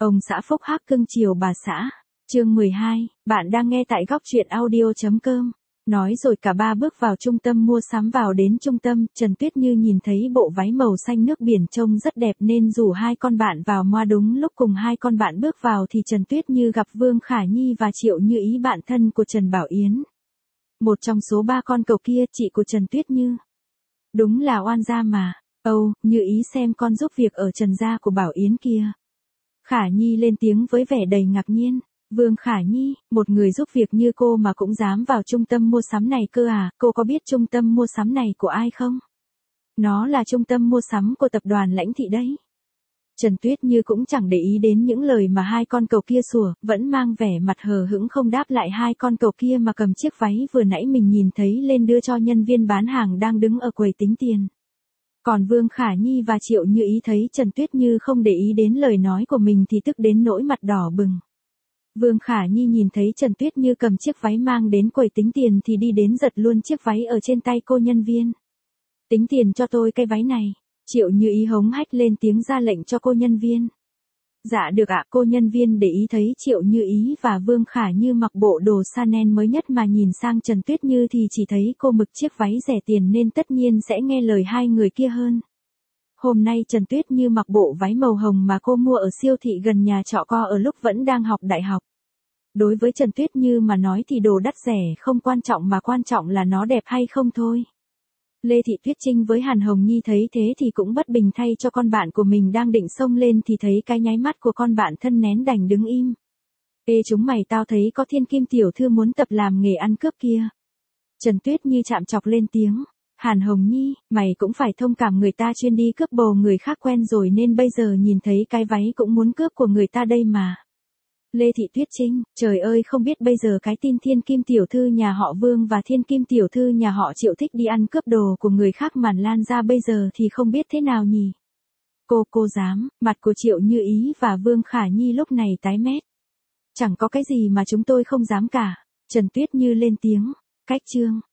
Ông xã phúc hắc cưng chiều bà xã. Chương 12, bạn đang nghe tại góc truyện audio.com. Nói rồi cả ba bước vào trung tâm mua sắm. Vào đến trung tâm, Trần Tuyết Như nhìn thấy bộ váy màu xanh nước biển trông rất đẹp nên rủ hai con bạn vào mua. Đúng lúc cùng hai con bạn bước vào thì Trần Tuyết Như gặp Vương Khả Nhi và Triệu Như Ý, bạn thân của Trần Bảo Yến. Một trong số ba con cậu kia, chị của Trần Tuyết Như. Đúng là oan gia mà. Âu, Như Ý xem con giúp việc ở Trần gia của Bảo Yến kia. Khả Nhi lên tiếng với vẻ đầy ngạc nhiên. Vương Khả Nhi, một người giúp việc như cô mà cũng dám vào trung tâm mua sắm này cơ à? Cô có biết trung tâm mua sắm này của ai không? Nó là trung tâm mua sắm của tập đoàn Lãnh Thị đấy. Trần Tuyết Như cũng chẳng để ý đến những lời mà hai con cậu kia sủa, vẫn mang vẻ mặt hờ hững không đáp lại hai con cậu kia mà cầm chiếc váy vừa nãy mình nhìn thấy lên đưa cho nhân viên bán hàng đang đứng ở quầy tính tiền. Còn Vương Khả Nhi và Triệu Như Ý thấy Trần Tuyết Như không để ý đến lời nói của mình thì tức đến nỗi mặt đỏ bừng. Vương Khả Nhi nhìn thấy Trần Tuyết Như cầm chiếc váy mang đến quầy tính tiền thì đi đến giật luôn chiếc váy ở trên tay cô nhân viên. Tính tiền cho tôi cái váy này. Triệu Như Ý hống hách lên tiếng ra lệnh cho cô nhân viên. Dạ được ạ. Cô nhân viên để ý thấy Triệu Như Ý và Vương Khả Như mặc bộ đồ Chanel mới nhất mà nhìn sang Trần Tuyết Như thì chỉ thấy cô mặc chiếc váy rẻ tiền nên tất nhiên sẽ nghe lời hai người kia hơn. Hôm nay Trần Tuyết Như mặc bộ váy màu hồng mà cô mua ở siêu thị gần nhà trọ co ở lúc vẫn đang học đại học. Đối với Trần Tuyết Như mà nói thì đồ đắt rẻ không quan trọng mà quan trọng là nó đẹp hay không thôi. Lê Thị Tuyết Trinh với Hàn Hồng Nhi thấy thế thì cũng bất bình thay cho con bạn của mình đang định xông lên thì thấy cái nháy mắt của con bạn thân nén đành đứng im. Ê chúng mày, tao thấy có Thiên Kim tiểu thư muốn tập làm nghề ăn cướp kia. Trần Tuyết Như chạm chọc lên tiếng. Hàn Hồng Nhi, mày cũng phải thông cảm, người ta chuyên đi cướp bồ người khác quen rồi nên bây giờ nhìn thấy cái váy cũng muốn cướp của người ta đây mà. Lê Thị Tuyết Trinh, trời ơi, không biết bây giờ cái tin Thiên Kim tiểu thư nhà họ Vương và Thiên Kim tiểu thư nhà họ Triệu thích đi ăn cướp đồ của người khác mà lan ra bây giờ thì không biết thế nào nhỉ. Cô dám. Mặt của Triệu Như Ý và Vương Khả Nhi lúc này tái mét. Chẳng có cái gì mà chúng tôi không dám cả. Trần Tuyết Như lên tiếng. Cách chương.